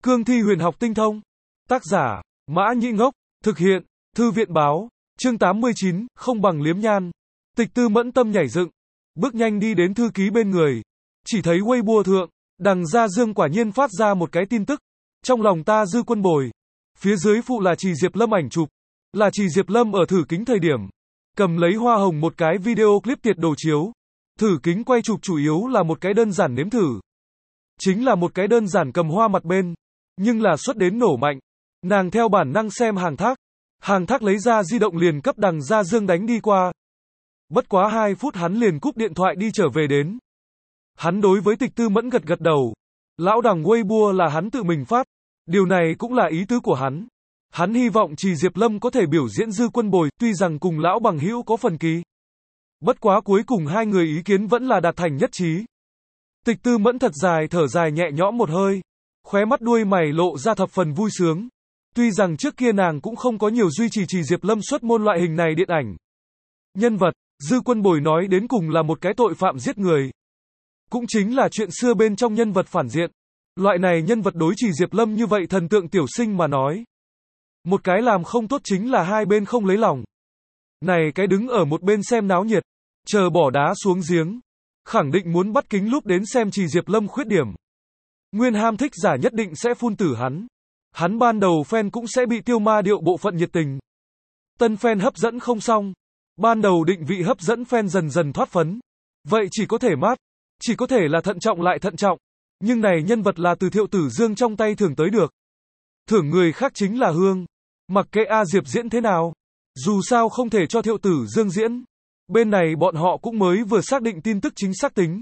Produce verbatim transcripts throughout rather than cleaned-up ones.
Cương thi huyền học tinh thông. Tác giả, Mã Nhĩ Ngốc. Thực hiện, Thư viện báo. Chương tám mươi chín, không bằng liếm nhan. Tịch Tư Mẫn tâm nhảy dựng, bước nhanh đi đến thư ký bên người. Chỉ thấy Weibo thượng, Đằng Gia Dương quả nhiên phát ra một cái tin tức. Trong lòng ta Dư Quân Bồi. Phía dưới phụ là Trì Diệp Lâm ảnh chụp. Là Trì Diệp Lâm ở thử kính thời điểm. Cầm lấy hoa hồng một cái video clip tiệt đồ chiếu. Thử kính quay chụp chủ yếu là một cái đơn giản nếm thử. Chính là một cái đơn giản cầm hoa mặt bên. Nhưng là xuất đến nổ mạnh. Nàng theo bản năng xem hàng thác. Hàng thác lấy ra di động liền cấp Đằng Gia Dương đánh đi qua. Bất quá hai phút hắn liền cúp điện thoại đi trở về đến. Hắn đối với Tịch Tư Mẫn gật gật đầu. Lão Đằng Weibo là hắn tự mình phát. Điều này cũng là ý tứ của hắn. Hắn hy vọng Trì Diệp Lâm có thể biểu diễn Dư Quân Bồi, tuy rằng cùng lão bằng hữu có phần kỳ. Bất quá cuối cùng hai người ý kiến vẫn là đạt thành nhất trí. Tịch Tư Mẫn thật dài thở dài nhẹ nhõm một hơi. Khóe mắt đuôi mày lộ ra thập phần vui sướng. Tuy rằng trước kia nàng cũng không có nhiều duy trì Trì Diệp Lâm xuất môn loại hình này điện ảnh. Nhân vật, Dư Quân Bồi nói đến cùng là một cái tội phạm giết người. Cũng chính là chuyện xưa bên trong nhân vật phản diện. Loại này nhân vật đối Trì Diệp Lâm như vậy thần tượng tiểu sinh mà nói. Một cái làm không tốt chính là hai bên không lấy lòng. Này cái đứng ở một bên xem náo nhiệt, chờ bỏ đá xuống giếng. Khẳng định muốn bắt kính lúc đến xem Trì Diệp Lâm khuyết điểm. Nguyên ham thích giả nhất định sẽ phun tử hắn. Hắn ban đầu fan cũng sẽ bị tiêu ma điệu bộ phận nhiệt tình. Tân fan hấp dẫn không xong. Ban đầu định vị hấp dẫn fan dần dần thoát phấn. Vậy chỉ có thể mát. Chỉ có thể là thận trọng lại thận trọng. Nhưng này nhân vật là từ Thiệu Tử Dương trong tay thưởng tới được. Thưởng người khác chính là Hương. Mặc kệ A Diệp diễn thế nào. Dù sao không thể cho Thiệu Tử Dương diễn. Bên này bọn họ cũng mới vừa xác định tin tức chính xác tính.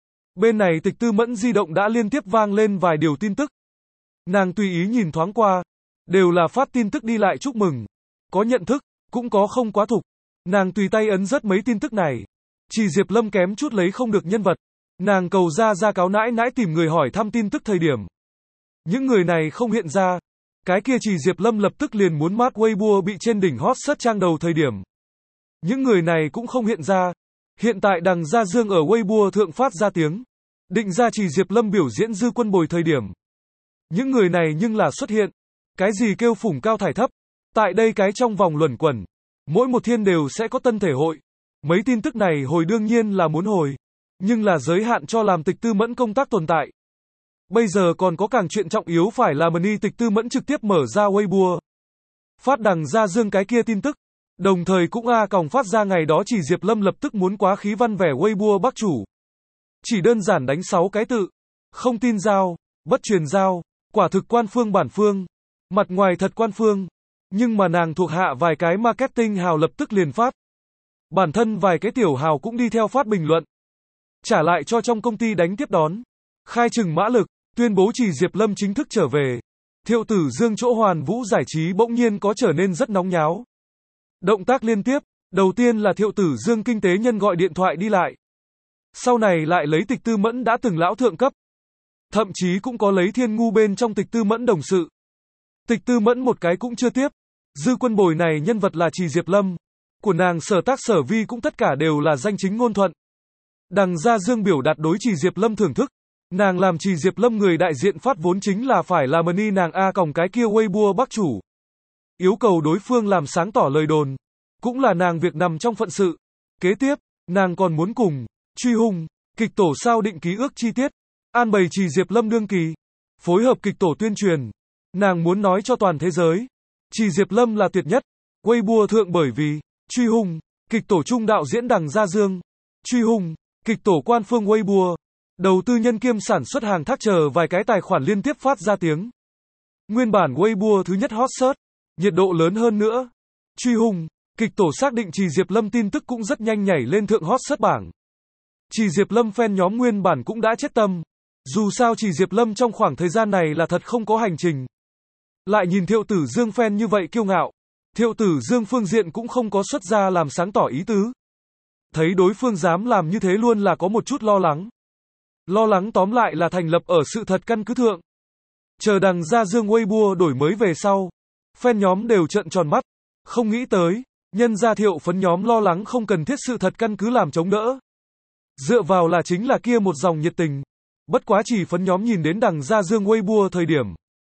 Bên này Tịch Tư Mẫn di động đã liên tiếp vang lên vài điều tin tức. Nàng tùy ý nhìn thoáng qua. Đều là phát tin tức đi lại chúc mừng. Có nhận thức, cũng có không quá thục. Nàng tùy tay ấn rất mấy tin tức này. Trì Diệp Lâm kém chút lấy không được nhân vật. Nàng cầu ra ra cáo nãi nãi tìm người hỏi thăm tin tức thời điểm. Những người này không hiện ra. Cái kia Trì Diệp Lâm lập tức liền muốn mát Weibo bị trên đỉnh hot search trang đầu thời điểm. Những người này cũng không hiện ra. Hiện tại Đằng Gia Dương ở Weibo thượng phát ra tiếng. Định ra Trì Diệp Lâm biểu diễn Dư Quân Bồi thời điểm. Những người này nhưng là xuất hiện. Cái gì kêu phủng cao thải thấp. Tại đây cái trong vòng luẩn quẩn. Mỗi một thiên đều sẽ có tân thể hội. Mấy tin tức này hồi đương nhiên là muốn hồi. Nhưng là giới hạn cho làm Tịch Tư Mẫn công tác tồn tại. Bây giờ còn có càng chuyện trọng yếu phải là Mani Tịch Tư Mẫn trực tiếp mở ra Weibo. Phát Đằng Gia Dương cái kia tin tức. Đồng thời cũng A còng phát ra ngày đó Trì Diệp Lâm lập tức muốn quá khí văn vẻ Weibo bác chủ. Chỉ đơn giản đánh sáu cái tự. Không tin giao, bất truyền giao, quả thực quan phương bản phương. Mặt ngoài thật quan phương. Nhưng mà nàng thuộc hạ vài cái marketing hào lập tức liền phát. Bản thân vài cái tiểu hào cũng đi theo phát bình luận. Trả lại cho trong công ty đánh tiếp đón. Khai trừng mã lực, tuyên bố Trì Diệp Lâm chính thức trở về. Thiệu Tử Dương chỗ Hoàn Vũ giải trí bỗng nhiên có trở nên rất nóng nháo. Động tác liên tiếp, đầu tiên là Thiệu Tử Dương kinh tế nhân gọi điện thoại đi lại. Sau này lại lấy Tịch Tư Mẫn đã từng lão thượng cấp. Thậm chí cũng có lấy Thiên Ngu bên trong Tịch Tư Mẫn đồng sự. Tịch Tư Mẫn một cái cũng chưa tiếp. Dư Quân Bồi này nhân vật là Trì Diệp Lâm. Của nàng sở tác sở vi cũng tất cả đều là danh chính ngôn thuận. Đằng Gia Dương biểu đạt đối Trì Diệp Lâm thưởng thức. Nàng làm Trì Diệp Lâm người đại diện phát vốn chính là phải là Mani nàng A còng cái kia Weibo bác chủ. Yêu cầu đối phương làm sáng tỏ lời đồn. Cũng là nàng việc nằm trong phận sự. Kế tiếp, nàng còn muốn cùng Truy Hùng, kịch tổ sao định ký ước chi tiết. An bày Trì Diệp Lâm đương kỳ. Phối hợp kịch tổ tuyên truyền. Nàng muốn nói cho toàn thế giới. Trì Diệp Lâm là tuyệt nhất. Weibo thượng bởi vì Truy Hùng, kịch tổ trung đạo diễn Đằng Gia Dương. Truy Hùng, kịch tổ quan phương Weibo. Đầu tư nhân kiêm sản xuất hàng thác chờ vài cái tài khoản liên tiếp phát ra tiếng. Nguyên bản Weibo thứ nhất hot search. Nhiệt độ lớn hơn nữa. Truy Hùng, kịch tổ xác định Trì Diệp Lâm tin tức cũng rất nhanh nhảy lên thượng hot search bảng. Trì Diệp Lâm fan nhóm nguyên bản cũng đã chết tâm. Dù sao Trì Diệp Lâm trong khoảng thời gian này là thật không có hành trình. Lại nhìn Thiệu Tử Dương fan như vậy kiêu ngạo. Thiệu Tử Dương phương diện cũng không có xuất ra làm sáng tỏ ý tứ. Thấy đối phương dám làm như thế luôn là có một chút lo lắng. Lo lắng tóm lại là thành lập ở sự thật căn cứ thượng. Chờ Đằng Gia Dương Weibo đổi mới về sau. Fan nhóm đều trợn tròn mắt. Không nghĩ tới. Nhân gia Thiệu phấn nhóm lo lắng không cần thiết sự thật căn cứ làm chống đỡ. Dựa vào là chính là kia một dòng nhiệt tình. Bất quá chỉ phấn nhóm nhìn đến Đằng Gia Dương Weibo thời điểm.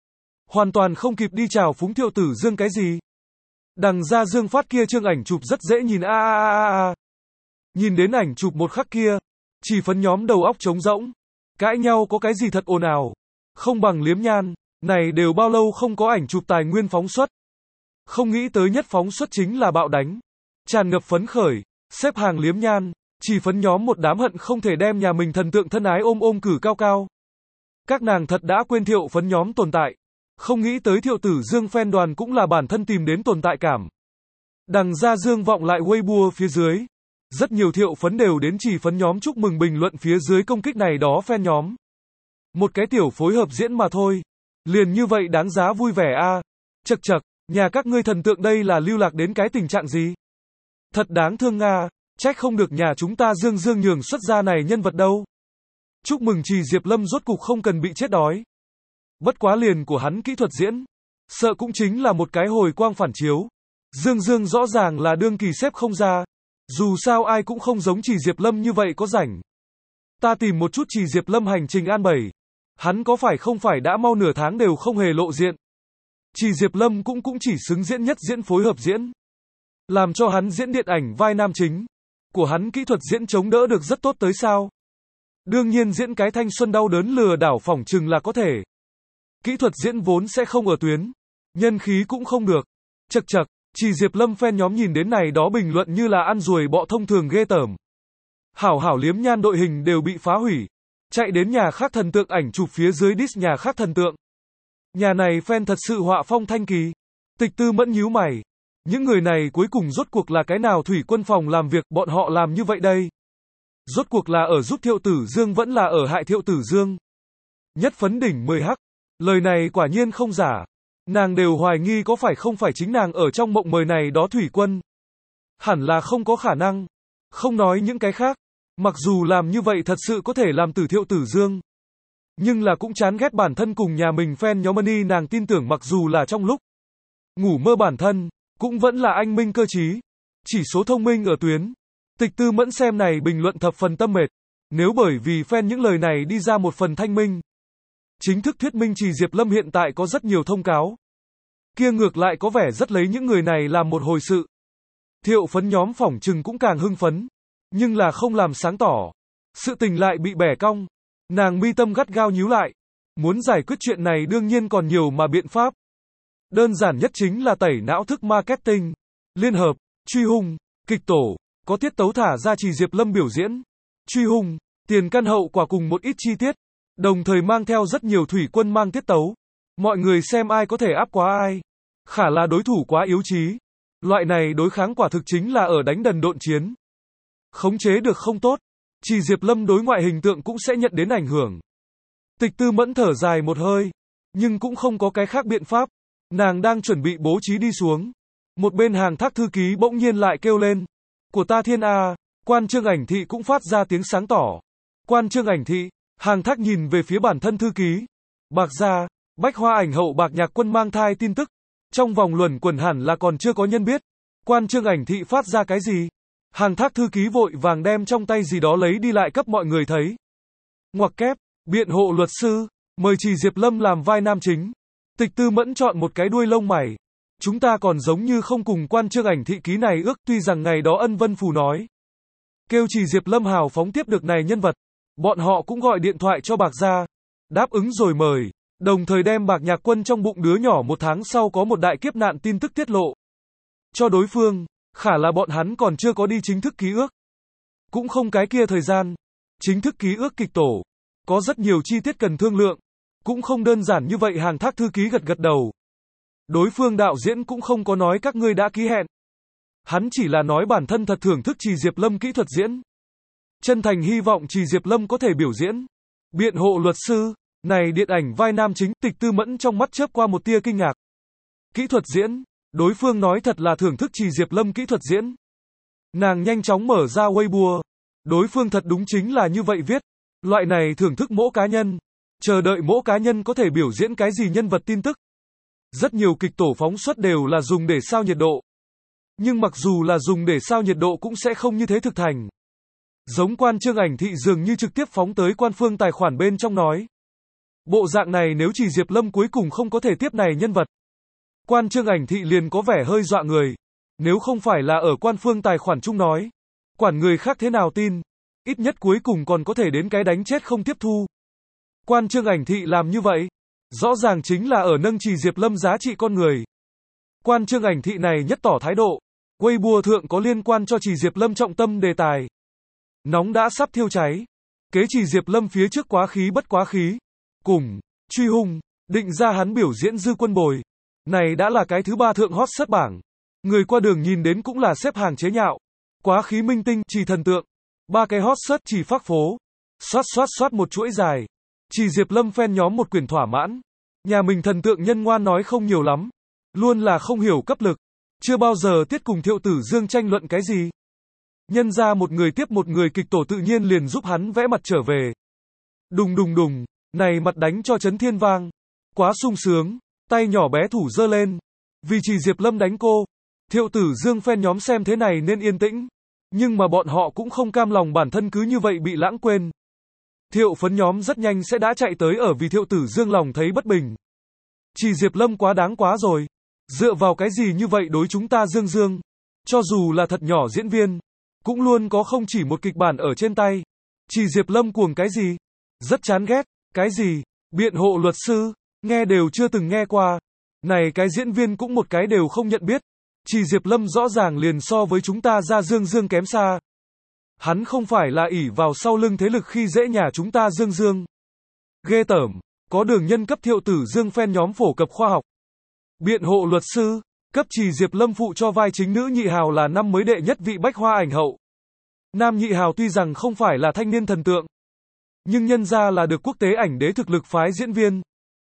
hoàn toàn không kịp đi chào phúng Thiệu Tử Dương cái gì. Đằng ra Dương phát kia chương ảnh chụp rất dễ nhìn a a a a a. Nhìn đến ảnh chụp một khắc kia, Chỉ Phấn nhóm đầu óc trống rỗng. Cãi nhau có cái gì thật ồn ào. Không bằng Liếm Nhan, này đều bao lâu không có ảnh chụp tài nguyên phóng xuất. Không nghĩ tới nhất phóng xuất chính là bạo đánh. Tràn ngập phấn khởi, xếp hàng Liếm Nhan, Chỉ Phấn nhóm một đám hận không thể đem nhà mình thần tượng thân ái ôm ôm cử cao cao. Các nàng thật đã quên Thiệu Phấn nhóm tồn tại. Không nghĩ tới Thiệu Tử Dương fan đoàn cũng là bản thân tìm đến tồn tại cảm. Đằng ra Dương vọng lại Weibo phía dưới. Rất nhiều Thiệu Phấn đều đến Chỉ Phấn nhóm chúc mừng bình luận phía dưới công kích này đó fan nhóm. Một cái tiểu phối hợp diễn mà thôi. Liền như vậy đáng giá vui vẻ a. À. Chậc chậc, nhà các ngươi thần tượng đây là lưu lạc đến cái tình trạng gì? Thật đáng thương nga, trách không được nhà chúng ta Dương Dương nhường xuất ra này nhân vật đâu. Chúc mừng Trì Diệp Lâm rốt cục không cần bị chết đói. Bất quá liền của hắn kỹ thuật diễn, sợ cũng chính là một cái hồi quang phản chiếu. Dương Dương rõ ràng là đương kỳ xếp không ra. Dù sao ai cũng không giống Trì Diệp Lâm như vậy có rảnh. Ta tìm một chút Trì Diệp Lâm hành trình an bảy. Hắn có phải không phải đã mau nửa tháng đều không hề lộ diện. Trì Diệp Lâm cũng cũng chỉ xứng diễn nhất diễn phối hợp diễn. Làm cho hắn diễn điện ảnh vai nam chính. Của hắn kỹ thuật diễn chống đỡ được rất tốt tới sao. Đương nhiên diễn cái thanh xuân đau đớn lừa đảo phỏng chừng là có thể. Kỹ thuật diễn vốn sẽ không ở tuyến. Nhân khí cũng không được. Chậc chậc, Trì Diệp Lâm fan nhóm nhìn đến này đó bình luận như là ăn ruồi bọ thông thường ghê tởm. Hảo hảo Liếm Nhan đội hình đều bị phá hủy. Chạy đến nhà khác thần tượng ảnh chụp phía dưới diss nhà khác thần tượng. Nhà này fan thật sự họa phong thanh kỳ. Tịch Tư Mẫn nhíu mày. Những người này cuối cùng rốt cuộc là cái nào thủy quân phòng làm việc bọn họ làm như vậy đây? Rốt cuộc là ở giúp Thiệu Tử Dương vẫn là ở hại Thiệu Tử Dương? Nhất phấn đỉnh mười hắc. Lời này quả nhiên không giả. Nàng đều hoài nghi có phải không phải chính nàng ở trong mộng mời này đó thủy quân. Hẳn là không có khả năng. Không nói những cái khác. Mặc dù làm như vậy thật sự có thể làm tử Thiệu Tử Dương. Nhưng là cũng chán ghét bản thân cùng nhà mình fan nhóm money nàng tin tưởng mặc dù là trong lúc ngủ mơ bản thân, cũng vẫn là anh minh cơ trí. Chỉ số thông minh ở tuyến. Tịch Tư Mẫn xem này bình luận thập phần tâm mệt. Nếu bởi vì fan những lời này đi ra một phần thanh minh. Chính thức thuyết minh Trì Diệp Lâm hiện tại có rất nhiều thông cáo. Kia ngược lại có vẻ rất lấy những người này làm một hồi sự. Thiệu Phấn nhóm phỏng chừng cũng càng hưng phấn. Nhưng là không làm sáng tỏ. Sự tình lại bị bẻ cong. Nàng mi tâm gắt gao nhíu lại. Muốn giải quyết chuyện này đương nhiên còn nhiều mà biện pháp. Đơn giản nhất chính là tẩy não thức marketing. Liên hợp, truy hung, kịch tổ. Có tiết tấu thả ra Trì Diệp Lâm biểu diễn. Truy hung, tiền căn hậu quả cùng một ít chi tiết. Đồng thời mang theo rất nhiều thủy quân mang tiết tấu. Mọi người xem ai có thể áp quá ai. Khả là đối thủ quá yếu trí. Loại này đối kháng quả thực chính là ở đánh đần độn chiến. Khống chế được không tốt. Trì Diệp Lâm đối ngoại hình tượng cũng sẽ nhận đến ảnh hưởng. Tịch Tư Mẫn thở dài một hơi. Nhưng cũng không có cái khác biện pháp. Nàng đang chuẩn bị bố trí đi xuống. Một bên hàng thác thư ký bỗng nhiên lại kêu lên. Của ta thiên a. Quan Trương Ảnh Thị cũng phát ra tiếng sáng tỏ. Quan Trương Ảnh Thị. Hàng thác nhìn về phía bản thân thư ký. Bạc gia, Bách Hoa Ảnh hậu Bạc Nhạc Quân mang thai tin tức. Trong vòng luẩn quẩn hẳn là còn chưa có nhân biết. Quan Trương Ảnh Thị phát ra cái gì? Hàng thác thư ký vội vàng đem trong tay gì đó lấy đi lại cấp mọi người thấy. Ngoặc kép, biện hộ luật sư, mời Trì Diệp Lâm làm vai nam chính. Tịch Tư Mẫn chọn một cái đuôi lông mày. Chúng ta còn giống như không cùng Quan Trương Ảnh Thị ký này ước, tuy rằng ngày đó Ân Vân Phù nói. Kêu Trì Diệp Lâm hào phóng tiếp được này nhân vật. Bọn họ cũng gọi điện thoại cho Bạc gia. Đáp ứng rồi mời. Đồng thời đem Bạc Nhạc Quân trong bụng đứa nhỏ một tháng sau có một đại kiếp nạn tin tức tiết lộ. Cho đối phương, khả là bọn hắn còn chưa có đi chính thức ký ước. Cũng không cái kia thời gian. Chính thức ký ước kịch tổ. Có rất nhiều chi tiết cần thương lượng. Cũng không đơn giản như vậy hàng thác thư ký gật gật đầu. Đối phương đạo diễn cũng không có nói các ngươi đã ký hẹn. Hắn chỉ là nói bản thân thật thưởng thức Trì Diệp Lâm kỹ thuật diễn. Chân thành hy vọng Trì Diệp Lâm có thể biểu diễn. Biện hộ luật sư, này điện ảnh vai nam chính, Tịch Tư Mẫn trong mắt chớp qua một tia kinh ngạc. Kỹ thuật diễn, đối phương nói thật là thưởng thức Trì Diệp Lâm kỹ thuật diễn. Nàng nhanh chóng mở ra Weibo. Đối phương thật đúng chính là như vậy viết. Loại này thưởng thức mỗi cá nhân. Chờ đợi mỗi cá nhân có thể biểu diễn cái gì nhân vật tin tức. Rất nhiều kịch tổ phóng xuất đều là dùng để sao nhiệt độ. Nhưng mặc dù là dùng để sao nhiệt độ cũng sẽ không như thế thực thành. Giống Quan Trương Ảnh Thị dường như trực tiếp phóng tới quan phương tài khoản bên trong nói. Bộ dạng này nếu chỉ Diệp Lâm cuối cùng không có thể tiếp này nhân vật. Quan Trương Ảnh Thị liền có vẻ hơi dọa người. Nếu không phải là ở quan phương tài khoản chung nói. Quản người khác thế nào tin. Ít nhất cuối cùng còn có thể đến cái đánh chết không tiếp thu. Quan Trương Ảnh Thị làm như vậy. Rõ ràng chính là ở nâng trì Diệp Lâm giá trị con người. Quan Trương Ảnh Thị này nhất tỏ thái độ. Weibo thượng có liên quan cho trì Diệp Lâm trọng tâm đề tài. Nóng đã sắp thiêu cháy. Kế trì Diệp Lâm phía trước quá khí bất quá khí. Cùng, truy hung, định ra hắn biểu diễn dư quân bồi. Này đã là cái thứ ba thượng hot search bảng. Người qua đường nhìn đến cũng là xếp hàng chế nhạo. Quá khí minh tinh, trì thần tượng. Ba cái hot search chỉ phác phố. Xoát xoát xoát một chuỗi dài. Trì Diệp Lâm fan nhóm một quyển thỏa mãn. Nhà mình thần tượng nhân ngoan nói không nhiều lắm. Luôn là không hiểu cấp lực. Chưa bao giờ tiết cùng Thiệu Tử Dương tranh luận cái gì. Nhân ra một người tiếp một người kịch tổ tự nhiên liền giúp hắn vẽ mặt trở về. Đùng đùng đùng, này mặt đánh cho chấn thiên vang. Quá sung sướng, tay nhỏ bé thủ giơ lên. Vì chỉ Diệp Lâm đánh cô. Thiệu Tử Dương fan nhóm xem thế này nên yên tĩnh. Nhưng mà bọn họ cũng không cam lòng bản thân cứ như vậy bị lãng quên. Thiệu phấn nhóm rất nhanh sẽ đã chạy tới ở vì Thiệu Tử Dương lòng thấy bất bình. Chỉ Diệp Lâm quá đáng quá rồi. Dựa vào cái gì như vậy đối chúng ta Dương Dương. Cho dù là thật nhỏ diễn viên. Cũng luôn có không chỉ một kịch bản ở trên tay. Chỉ Diệp Lâm cuồng cái gì? Rất chán ghét. Cái gì? Biện hộ luật sư? Nghe đều chưa từng nghe qua. Này cái diễn viên cũng một cái đều không nhận biết. Chỉ Diệp Lâm rõ ràng liền so với chúng ta ra Dương Dương kém xa. Hắn không phải là ỷ vào sau lưng thế lực khi dễ nhà chúng ta Dương Dương. Ghê tởm. Có đường nhân cấp Thiệu Tử Dương fan nhóm phổ cập khoa học. Biện hộ luật sư. Cấp Chỉ Diệp Lâm phụ cho vai chính nữ nhị hào là năm mới đệ nhất vị bách hoa ảnh hậu. Nam nhị hào tuy rằng không phải là thanh niên thần tượng. Nhưng nhân ra là được quốc tế ảnh đế thực lực phái diễn viên.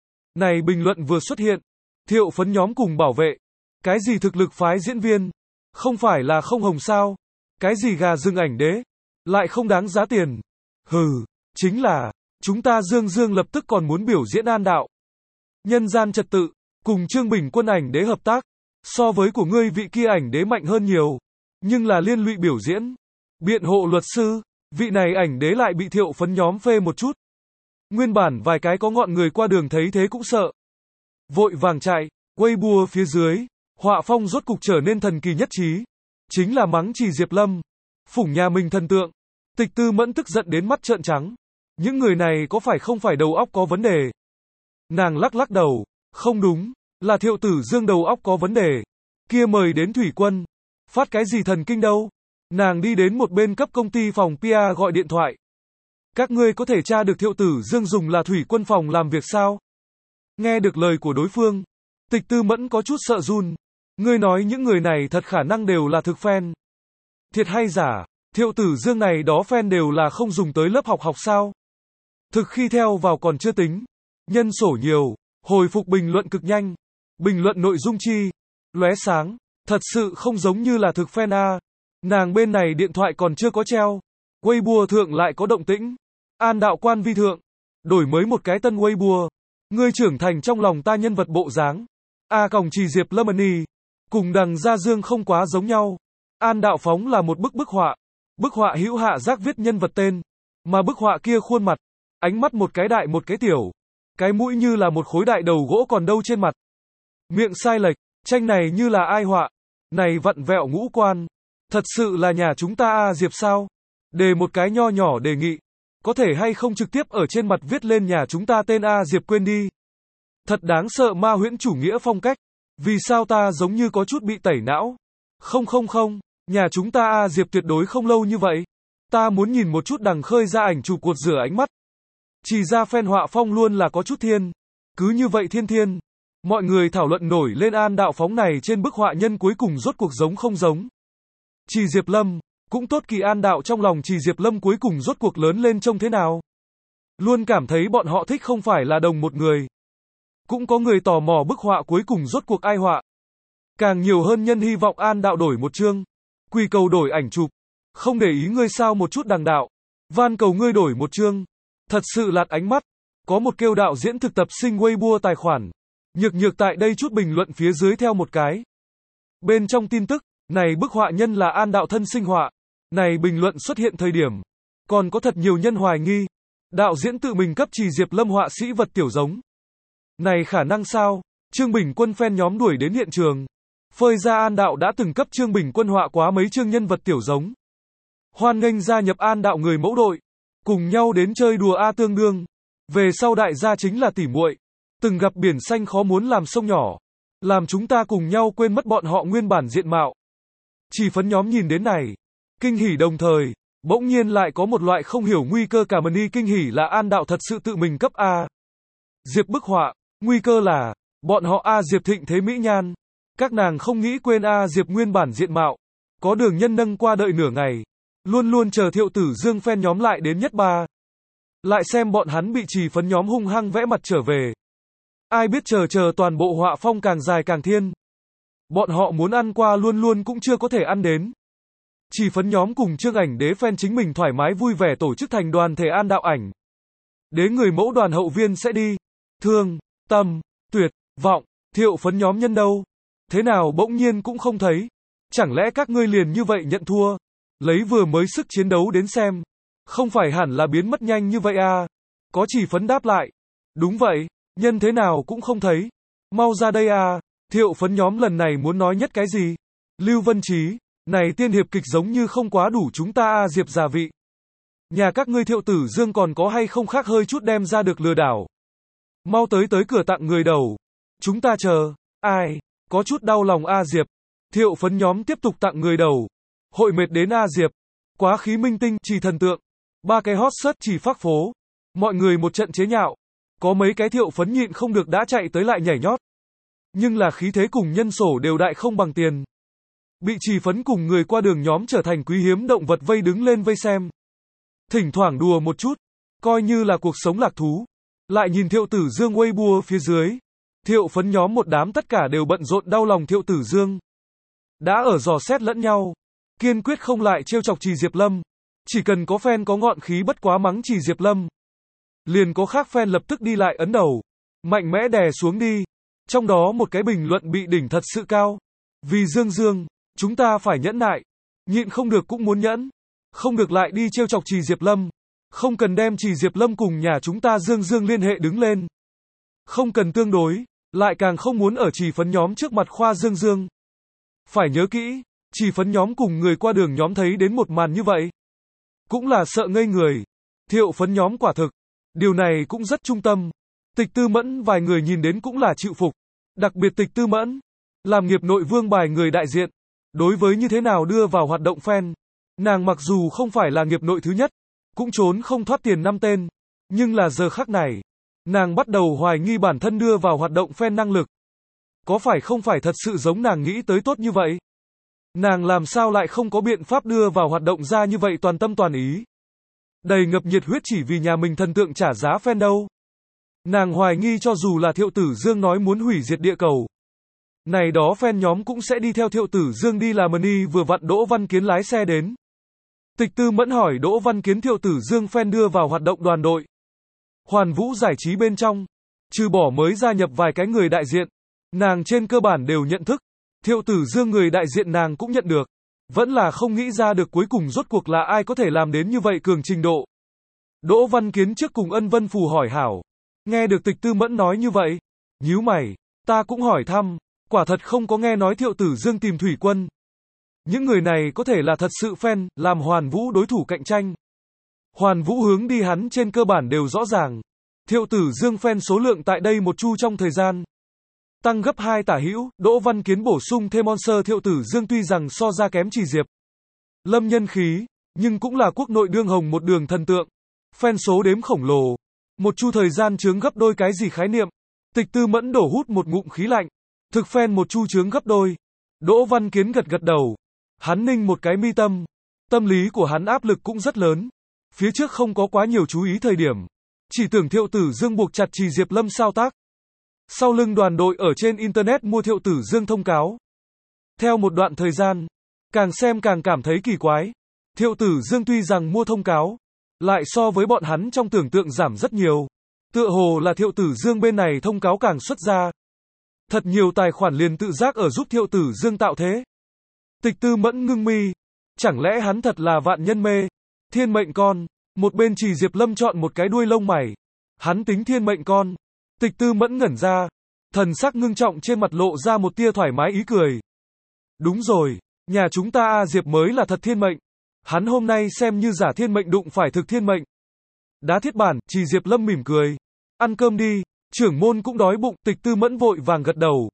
Này bình luận vừa xuất hiện. Thiệu phấn nhóm cùng bảo vệ. Cái gì thực lực phái diễn viên? Không phải là không hồng sao? Cái gì gà rừng ảnh đế? Lại không đáng giá tiền. Hừ, chính là, chúng ta Dương Dương lập tức còn muốn biểu diễn an đạo. Nhân gian trật tự, cùng Trương Bình Quân ảnh đế hợp tác. So với của ngươi vị kia ảnh đế mạnh hơn nhiều. Nhưng là liên lụy biểu diễn. Biện hộ luật sư, vị này ảnh đế lại bị thiệu phấn nhóm phê một chút. Nguyên bản vài cái có ngọn người qua đường thấy thế cũng sợ. Vội vàng chạy, Weibo phía dưới, họa phong rốt cục trở nên thần kỳ nhất trí. Chính là mắng Chỉ Diệp Lâm. Phủng nhà mình thần tượng. Tịch Tư Mẫn tức giận đến mắt trợn trắng. Những người này có phải không phải đầu óc có vấn đề? Nàng lắc lắc đầu. Không đúng. Là Thiệu Tử Dương đầu óc có vấn đề. Kia mời đến Thủy Quân. Phát cái gì thần kinh đâu. Nàng đi đến một bên cấp công ty phòng pê e gọi điện thoại. Các ngươi có thể tra được Thiệu Tử Dương dùng là Thủy Quân phòng làm việc sao? Nghe được lời của đối phương. Tịch Tư Mẫn có chút sợ run. Ngươi nói những người này thật khả năng đều là thực fan. Thiệt hay giả, Thiệu Tử Dương này đó fan đều là không dùng tới lớp học học sao? Thực khi theo vào còn chưa tính. Nhân sổ nhiều, hồi phục bình luận cực nhanh. Bình luận nội dung chi, lóe sáng, thật sự không giống như là thực fan a. Nàng bên này điện thoại còn chưa có treo. Weibo thượng lại có động tĩnh. An đạo quan vi thượng. Đổi mới một cái tân Weibo. Ngươi trưởng thành trong lòng ta nhân vật bộ dáng. A còng Chỉ Diệp Lâm Ân. Cùng đằng Gia Dương không quá giống nhau. An đạo phóng là một bức bức họa. Bức họa hữu hạ giác viết nhân vật tên. Mà bức họa kia khuôn mặt. Ánh mắt một cái đại một cái tiểu. Cái mũi như là một khối đại đầu gỗ còn đâu trên mặt. Miệng sai lệch. Tranh này như là ai họa. Này vặn vẹo ngũ quan. Thật sự là nhà chúng ta A Diệp sao? Đề một cái nho nhỏ đề nghị. Có thể hay không trực tiếp ở trên mặt viết lên nhà chúng ta tên A Diệp quên đi. Thật đáng sợ ma huyễn chủ nghĩa phong cách. Vì sao ta giống như có chút bị tẩy não? Không không không, nhà chúng ta A Diệp tuyệt đối không lâu như vậy. Ta muốn nhìn một chút đằng khơi ra ảnh chụp cột rửa ánh mắt. Chỉ ra fan họa phong luôn là có chút thiên. Cứ như vậy thiên thiên. Mọi người thảo luận nổi lên an đạo phóng này trên bức họa nhân cuối cùng rốt cuộc giống không giống. Chỉ Diệp Lâm, cũng tốt kỳ an đạo trong lòng Chỉ Diệp Lâm cuối cùng rốt cuộc lớn lên trông thế nào. Luôn cảm thấy bọn họ thích không phải là đồng một người. Cũng có người tò mò bức họa cuối cùng rốt cuộc ai họa. Càng nhiều hơn nhân hy vọng an đạo đổi một chương. Quỳ cầu đổi ảnh chụp. Không để ý ngươi sao một chút đằng đạo. Van cầu ngươi đổi một chương. Thật sự lạt ánh mắt. Có một kêu đạo diễn thực tập sinh Weibo tài khoản. Nhược nhược tại đây chút bình luận phía dưới theo một cái. Bên trong tin tức, này bức họa nhân là an đạo thân sinh họa. Này bình luận xuất hiện thời điểm. Còn có thật nhiều nhân hoài nghi. Đạo diễn tự mình cấp Trì Diệp Lâm họa sĩ vật tiểu giống. Này khả năng sao? Trương Bình Quân fan nhóm đuổi đến hiện trường. Phơi ra An Đạo đã từng cấp Trương Bình Quân họa quá mấy chương nhân vật tiểu giống. Hoan nghênh gia nhập An Đạo người mẫu đội. Cùng nhau đến chơi đùa A tương đương. Về sau đại gia chính là tỉ muội. Từng gặp biển xanh khó muốn làm sông nhỏ. Làm chúng ta cùng nhau quên mất bọn họ nguyên bản diện mạo. Chỉ phấn nhóm nhìn đến này. Kinh hỉ đồng thời. Bỗng nhiên lại có một loại không hiểu nguy cơ cả mani kinh hỉ là An Đạo thật sự tự mình cấp A Diệp bức họa. Nguy cơ là. Bọn họ A Diệp thịnh thế mỹ nhan. Các nàng không nghĩ quên A Diệp nguyên bản diện mạo. Có đường nhân nâng qua đợi nửa ngày. Luôn luôn chờ Thiệu Tử Dương fan nhóm lại đến nhất ba. Lại xem bọn hắn bị Trì phấn nhóm hung hăng vẽ mặt trở về. Ai biết chờ chờ toàn bộ họa phong càng dài càng thiên. Bọn họ muốn ăn qua luôn luôn cũng chưa có thể ăn đến. Trì phấn nhóm cùng Trương Ảnh Đế fan chính mình thoải mái vui vẻ tổ chức thành đoàn thể An Đạo ảnh. Đế người mẫu đoàn hậu viên sẽ đi. Thương, tâm, tuyệt, vọng, Thiệu phấn nhóm nhân đâu? Thế nào bỗng nhiên cũng không thấy. Chẳng lẽ các ngươi liền như vậy nhận thua? Lấy vừa mới sức chiến đấu đến xem. Không phải hẳn là biến mất nhanh như vậy à? Có Trì phấn đáp lại. Đúng vậy, nhân thế nào cũng không thấy. Mau ra đây à? Thiệu phấn nhóm lần này muốn nói nhất cái gì? Lưu Vân Trí, này tiên hiệp kịch giống như không quá đủ chúng ta A Diệp gia vị. Nhà các ngươi Thiệu Tử Dương còn có hay không khác hơi chút đem ra được lừa đảo. Mau tới tới cửa tặng người đầu. Chúng ta chờ. Ai? Có chút đau lòng A Diệp. Thiệu phấn nhóm tiếp tục tặng người đầu. Hội mệt đến A Diệp. Quá khí minh tinh, Trì thần tượng. Ba cái hot search chỉ phác phố. Mọi người một trận chế nhạo. Có mấy cái thiệu phấn nhịn không được đã chạy tới lại nhảy nhót. Nhưng là khí thế cùng nhân sổ đều đại không bằng tiền. Bị Trì phấn cùng người qua đường nhóm trở thành quý hiếm động vật vây đứng lên vây xem. Thỉnh thoảng đùa một chút. Coi như là cuộc sống lạc thú. Lại nhìn Thiệu Tử Dương Weibo phía dưới. Thiệu phấn nhóm một đám tất cả đều bận rộn đau lòng Thiệu Tử Dương. Đã ở dò xét lẫn nhau. Kiên quyết không lại trêu chọc Trì Diệp Lâm. Chỉ cần có fan có ngọn khí bất quá mắng Trì Diệp Lâm. Liền có khác fan lập tức đi lại ấn đầu. Mạnh mẽ đè xuống đi. Trong đó một cái bình luận bị đỉnh thật sự cao. Vì Dương Dương, chúng ta phải nhẫn nại. Nhịn không được cũng muốn nhẫn. Không được lại đi trêu chọc Trì Diệp Lâm. Không cần đem Trì Diệp Lâm cùng nhà chúng ta Dương Dương liên hệ đứng lên. Không cần tương đối. Lại càng không muốn ở Trì phấn nhóm trước mặt khoa Dương Dương. Phải nhớ kỹ. Trì phấn nhóm cùng người qua đường nhóm thấy đến một màn như vậy. Cũng là sợ ngây người. Thiệu phấn nhóm quả thực. Điều này cũng rất trung tâm. Tịch Tư Mẫn vài người nhìn đến cũng là chịu phục. Đặc biệt Tịch Tư Mẫn. Làm nghiệp nội vương bài người đại diện. Đối với như thế nào đưa vào hoạt động fan. Nàng mặc dù không phải là nghiệp nội thứ nhất. Cũng trốn không thoát tiền năm tên. Nhưng là giờ khắc này. Nàng bắt đầu hoài nghi bản thân đưa vào hoạt động fan năng lực. Có phải không phải thật sự giống nàng nghĩ tới tốt như vậy? Nàng làm sao lại không có biện pháp đưa vào hoạt động ra như vậy toàn tâm toàn ý? Đầy ngập nhiệt huyết chỉ vì nhà mình thần tượng trả giá fan đâu. Nàng hoài nghi cho dù là Thiệu Tử Dương nói muốn hủy diệt địa cầu. Này đó fan nhóm cũng sẽ đi theo Thiệu Tử Dương đi làm mani vừa vặn Đỗ Văn Kiến lái xe đến. Tịch Tư Mẫn hỏi Đỗ Văn Kiến Thiệu Tử Dương fan đưa vào hoạt động đoàn đội. Hoàn Vũ giải trí bên trong. Trừ bỏ mới gia nhập vài cái người đại diện. Nàng trên cơ bản đều nhận thức. Thiệu Tử Dương người đại diện nàng cũng nhận được. Vẫn là không nghĩ ra được cuối cùng rốt cuộc là ai có thể làm đến như vậy cường trình độ. Đỗ Văn Kiến trước cùng Ân Vân Phù hỏi hảo. Nghe được Tịch Tư Mẫn nói như vậy. Nhíu mày. Ta cũng hỏi thăm. Quả thật không có nghe nói Thiệu Tử Dương tìm Thủy Quân. Những người này có thể là thật sự fan, làm Hoàn Vũ đối thủ cạnh tranh. Hoàn Vũ hướng đi hắn trên cơ bản đều rõ ràng. Thiệu Tử Dương fan số lượng tại đây một chu trong thời gian. Tăng gấp hai tả hữu, Đỗ Văn Kiến bổ sung thêm Monster Thiệu Tử Dương tuy rằng so ra kém Trì Diệp Lâm nhân khí, nhưng cũng là quốc nội đương hồng một đường thần tượng. Fan số đếm khổng lồ. Một chu thời gian chướng gấp đôi cái gì khái niệm. Tịch Tư Mẫn đổ hút một ngụm khí lạnh. Thực fan một chu chướng gấp đôi. Đỗ Văn Kiến gật gật đầu. Hắn ninh một cái mi tâm. Tâm lý của hắn áp lực cũng rất lớn. Phía trước không có quá nhiều chú ý thời điểm. Chỉ tưởng Thiệu Tử Dương buộc chặt Trì Diệp Lâm sao tác. Sau lưng đoàn đội ở trên Internet mua Thiệu Tử Dương thông cáo. Theo một đoạn thời gian, càng xem càng cảm thấy kỳ quái. Thiệu Tử Dương tuy rằng mua thông cáo, lại so với bọn hắn trong tưởng tượng giảm rất nhiều. Tựa hồ là Thiệu Tử Dương bên này thông cáo càng xuất ra. Thật nhiều tài khoản liền tự giác ở giúp Thiệu Tử Dương tạo thế. Tịch Tư Mẫn ngưng mi. Chẳng lẽ hắn thật là vạn nhân mê, thiên mệnh con, Một bên Trì Diệp Lâm chọn một cái đuôi lông mày. Hắn tính thiên mệnh con. Tịch Tư Mẫn ngẩn ra. Thần sắc ngưng trọng trên mặt lộ ra một tia thoải mái ý cười. Đúng rồi, nhà chúng ta A Diệp mới là thật thiên mệnh. Hắn hôm nay xem như giả thiên mệnh đụng phải thực thiên mệnh. Đá thiết bản, Trì Diệp Lâm mỉm cười. Ăn cơm đi, trưởng môn cũng đói bụng, Tịch Tư Mẫn vội vàng gật đầu.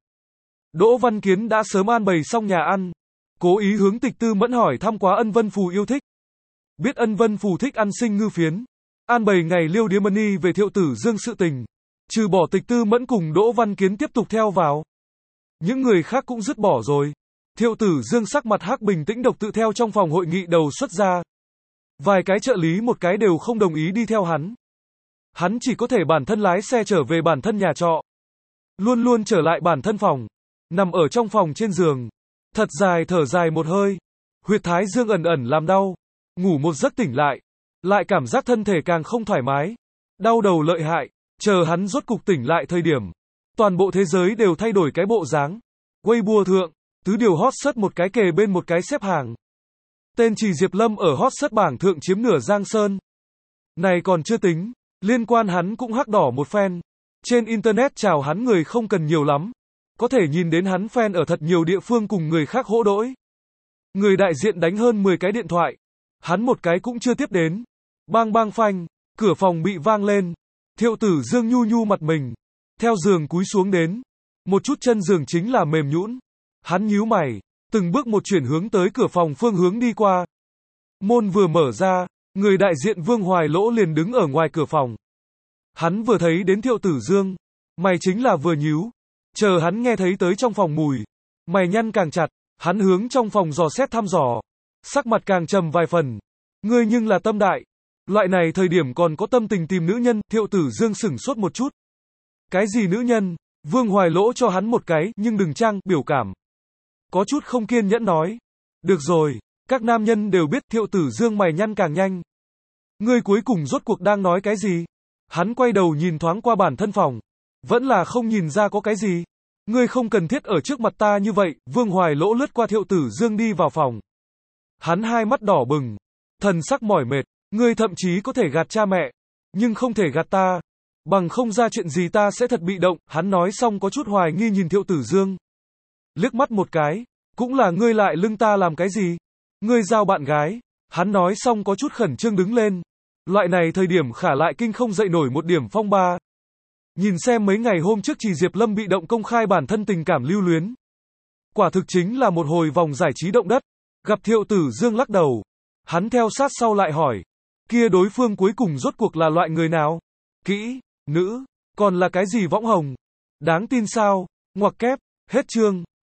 Đỗ Văn Kiến đã sớm an bày xong nhà ăn. Cố ý hướng Tịch Tư Mẫn hỏi thăm quá Ân Vân Phù yêu thích. Biết Ân Vân Phù thích ăn sinh ngư phiến. An bày ngày Liêu Điếm Mani về Thiệu Tử Dương sự tình. Trừ bỏ Tịch Tư Mẫn cùng Đỗ Văn Kiến tiếp tục theo vào. Những người khác cũng dứt bỏ rồi. Thiệu Tử Dương sắc mặt hắc bình tĩnh độc tự theo trong phòng hội nghị đầu xuất ra. Vài cái trợ lý một cái đều không đồng ý đi theo hắn. Hắn chỉ có thể bản thân lái xe trở về bản thân nhà trọ. Luôn luôn trở lại bản thân phòng. Nằm ở trong phòng trên giường. Thật dài thở dài một hơi. Huyệt thái dương ẩn ẩn làm đau. Ngủ một giấc tỉnh lại. Lại cảm giác thân thể càng không thoải mái. Đau đầu lợi hại. Chờ hắn rốt cục tỉnh lại thời điểm. Toàn bộ thế giới đều thay đổi cái bộ dáng. Weibo thượng. Tứ điều hot search một cái kề bên một cái xếp hàng. Tên Trì Diệp Lâm ở hot search bảng thượng chiếm nửa Giang Sơn. Này còn chưa tính. Liên quan hắn cũng hắc đỏ một fan. Trên internet chào hắn người không cần nhiều lắm. Có thể nhìn đến hắn fan ở thật nhiều địa phương cùng người khác hỗ đỗi. Người đại diện đánh hơn mười cái điện thoại. Hắn một cái cũng chưa tiếp đến. Bang bang phanh. Cửa phòng bị vang lên. Thiệu Tử Dương nhu nhu mặt mình. Theo giường cúi xuống đến. Một chút chân giường chính là mềm nhũn. Hắn nhíu mày. Từng bước một chuyển hướng tới cửa phòng phương hướng đi qua. Môn vừa mở ra. Người đại diện Vương Hoài Lỗ liền đứng ở ngoài cửa phòng. Hắn vừa thấy đến Thiệu Tử Dương. Mày chính là vừa nhíu. Chờ hắn nghe thấy tới trong phòng mùi. Mày nhăn càng chặt. Hắn hướng trong phòng dò xét thăm dò. Sắc mặt càng trầm vài phần. Ngươi nhưng là tâm đại. Loại này thời điểm còn có tâm tình tìm nữ nhân. Thiệu Tử Dương sửng sốt một chút. Cái gì nữ nhân? Vương Hoài Lỗ cho hắn một cái, nhưng đừng trang, biểu cảm. Có chút không kiên nhẫn nói. Được rồi, các nam nhân đều biết Thiệu Tử Dương mày nhăn càng nhanh. Ngươi cuối cùng rốt cuộc đang nói cái gì? Hắn quay đầu nhìn thoáng qua bản thân phòng. Vẫn là không nhìn ra có cái gì. Ngươi không cần thiết ở trước mặt ta như vậy. Vương Hoài Lỗ lướt qua Thiệu Tử Dương đi vào phòng. Hắn hai mắt đỏ bừng. Thần sắc mỏi mệt. Ngươi thậm chí có thể gạt cha mẹ. Nhưng không thể gạt ta. Bằng không ra chuyện gì ta sẽ thật bị động. Hắn nói xong có chút hoài nghi nhìn Thiệu Tử Dương. Liếc mắt một cái. Cũng là ngươi lại lưng ta làm cái gì? Ngươi giao bạn gái. Hắn nói xong có chút khẩn trương đứng lên. Loại này thời điểm khả lại kinh không dậy nổi một điểm phong ba. Nhìn xem mấy ngày hôm trước Trì Diệp Lâm bị động công khai bản thân tình cảm lưu luyến. Quả thực chính là một hồi vòng giải trí động đất. Gặp Thiệu Tử Dương lắc đầu. Hắn theo sát sau lại hỏi. Kia đối phương cuối cùng rốt cuộc là loại người nào? Kỹ, nữ, còn là cái gì võng hồng? Đáng tin sao? Ngoặc kép, hết chương.